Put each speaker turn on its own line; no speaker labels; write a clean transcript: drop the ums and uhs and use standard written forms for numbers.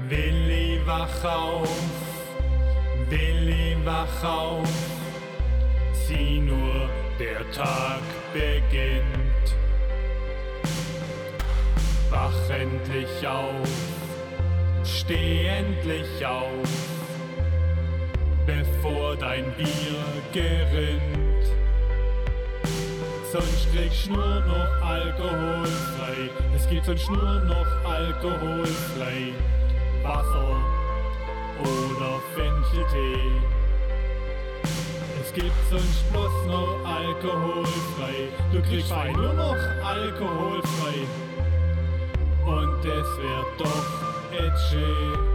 Willi, wach auf, Willi, wach auf, sieh nur, der Tag beginnt. Wach endlich auf, steh endlich auf, bevor dein Bier gerinnt. Sonst kriegst nur noch alkoholfrei, es gibt sonst nur noch alkoholfrei Wasser oder Fencheltee. Es gibt sonst bloß noch alkoholfrei, du kriegst fein nur noch alkoholfrei. Und es wär doch et schön.